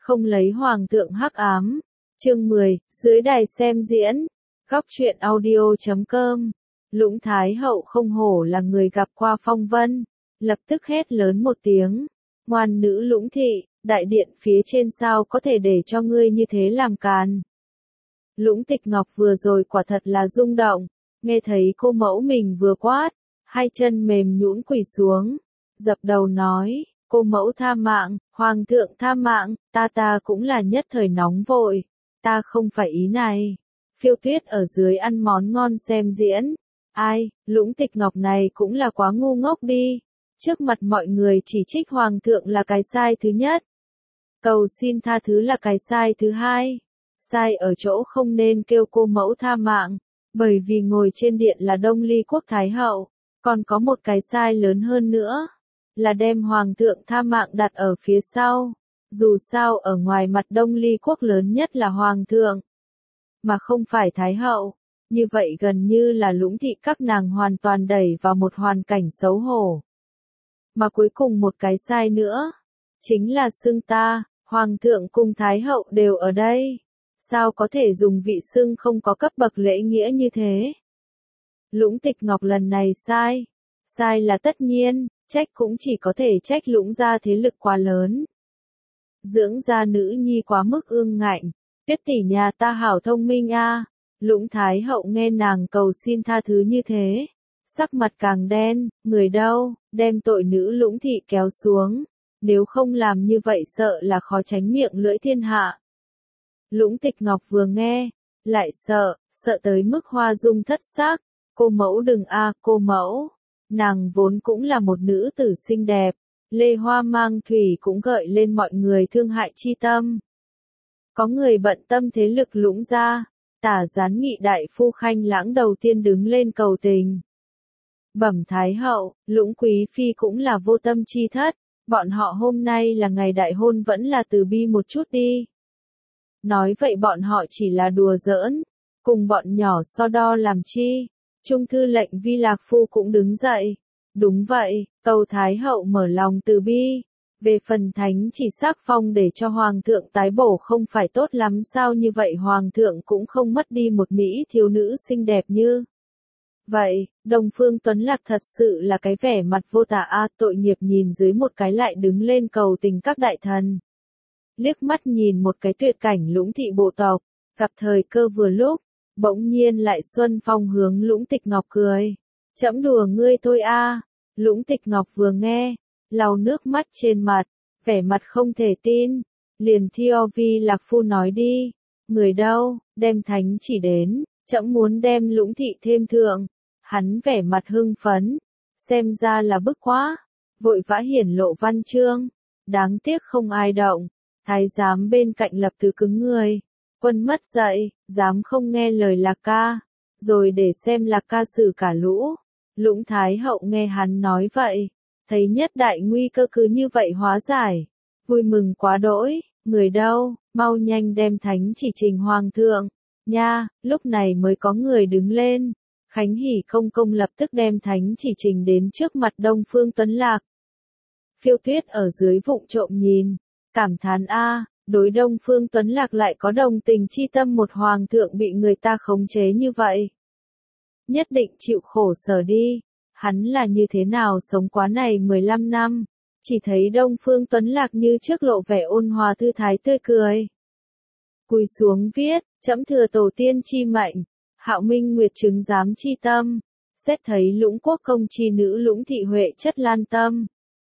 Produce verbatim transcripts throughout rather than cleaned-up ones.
không lấy hoàng thượng hắc ám. Chương mười, dưới đài xem diễn. Góc truyện audio chấm com. Lũng Thái hậu không hổ là người gặp qua phong vân, lập tức hét lớn một tiếng. Ngoan nữ Lũng thị, đại điện phía trên sao có thể để cho ngươi như thế làm càn. Lũng Tịch Ngọc vừa rồi quả thật là rung động, nghe thấy cô mẫu mình vừa quát, hai chân mềm nhũn quỳ xuống, dập đầu nói, cô mẫu tha mạng, hoàng thượng tha mạng, ta ta cũng là nhất thời nóng vội, ta không phải ý này. Phiêu Tuyết ở dưới ăn món ngon xem diễn, ai, Lũng Tịch Ngọc này cũng là quá ngu ngốc đi, trước mặt mọi người chỉ trích hoàng thượng là cái sai thứ nhất, cầu xin tha thứ là cái sai thứ hai. Sai ở chỗ không nên kêu cô mẫu tha mạng, bởi vì ngồi trên điện là Đông Ly quốc thái hậu, còn có một cái sai lớn hơn nữa, là đem hoàng thượng tha mạng đặt ở phía sau. Dù sao ở ngoài mặt Đông Ly quốc lớn nhất là hoàng thượng, mà không phải thái hậu, như vậy gần như là Lũng thị các nàng hoàn toàn đẩy vào một hoàn cảnh xấu hổ. Mà cuối cùng một cái sai nữa, chính là xưng ta, hoàng thượng cùng thái hậu đều ở đây. Sao có thể dùng vị xưng không có cấp bậc lễ nghĩa như thế? Lũng Tịch Ngọc lần này sai. Sai là tất nhiên, trách cũng chỉ có thể trách Lũng gia thế lực quá lớn. Dưỡng gia nữ nhi quá mức ương ngạnh. Tuyết tỷ nhà ta hảo thông minh a. À. Lũng Thái hậu nghe nàng cầu xin tha thứ như thế. Sắc mặt càng đen, người đâu, đem tội nữ Lũng thị kéo xuống. Nếu không làm như vậy sợ là khó tránh miệng lưỡi thiên hạ. Lũng Tịch Ngọc vừa nghe, lại sợ, sợ tới mức hoa dung thất sắc. Cô mẫu đừng a, à, cô mẫu. Nàng vốn cũng là một nữ tử xinh đẹp, lê hoa mang thủy cũng gợi lên mọi người thương hại chi tâm. Có người bận tâm thế lực Lũng gia, Tả Gián Nghị đại phu Khanh Lãng đầu tiên đứng lên cầu tình. Bẩm Thái hậu, Lũng quý phi cũng là vô tâm chi thất, bọn họ hôm nay là ngày đại hôn vẫn là từ bi một chút đi. Nói vậy bọn họ chỉ là đùa giỡn, cùng bọn nhỏ so đo làm chi. Trung thư lệnh Vi Lạc Phu cũng đứng dậy. Đúng vậy, cầu Thái hậu mở lòng từ bi. Về phần thánh chỉ sắc phong để cho hoàng thượng tái bổ không phải tốt lắm sao, như vậy hoàng thượng cũng không mất đi một mỹ thiếu nữ xinh đẹp như. Vậy, Đông Phương Tuấn Lạc thật sự là cái vẻ mặt vô tả a, tội nghiệp nhìn dưới một cái lại đứng lên cầu tình các đại thần. Liếc mắt nhìn một cái tuyệt cảnh Lũng thị bộ tộc, gặp thời cơ vừa lúc, bỗng nhiên lại Xuân Phong hướng Lũng Tịch Ngọc cười. Chẫm đùa ngươi thôi a. À. Lũng Tịch Ngọc vừa nghe, lau nước mắt trên mặt, vẻ mặt không thể tin, liền theo Vi Lạc Phu nói đi, người đâu, đem thánh chỉ đến, chẫm muốn đem Lũng thị thêm thượng. Hắn vẻ mặt hưng phấn, xem ra là bức quá, vội vã hiển lộ văn chương, đáng tiếc không ai động. Thái giám bên cạnh lập tức cứng người, quân mất dậy, dám không nghe lời Lạc ca, rồi để xem Lạc ca xử cả lũ. Lũng Thái hậu nghe hắn nói vậy, thấy nhất đại nguy cơ cứ như vậy hóa giải, vui mừng quá đỗi, người đâu, mau nhanh đem thánh chỉ trình hoàng thượng, nha, lúc này mới có người đứng lên. Khánh Hỷ công công lập tức đem thánh chỉ trình đến trước mặt Đông Phương Tuấn Lạc. Phiêu Tuyết ở dưới vụng trộm nhìn, cảm thán a, đối Đông Phương Tuấn Lạc lại có đồng tình chi tâm, một hoàng thượng bị người ta khống chế như vậy. Nhất định chịu khổ sở đi, hắn là như thế nào sống quá này mười lăm năm, chỉ thấy Đông Phương Tuấn Lạc như trước lộ vẻ ôn hòa thư thái tươi cười. Cúi xuống viết, trẫm thừa tổ tiên chi mệnh, Hạo Minh Nguyệt chứng giám chi tâm, xét thấy Lũng quốc công chi nữ Lũng thị huệ chất lan tâm.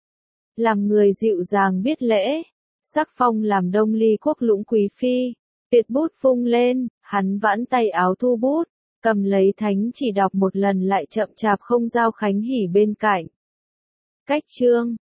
Làm người dịu dàng biết lễ, sắc phong làm Đông Ly quốc Lũng quý phi, tuyệt bút vung lên, hắn vãn tay áo thu bút, cầm lấy thánh chỉ đọc một lần lại chậm chạp không giao Khánh Hỷ bên cạnh. Cách chương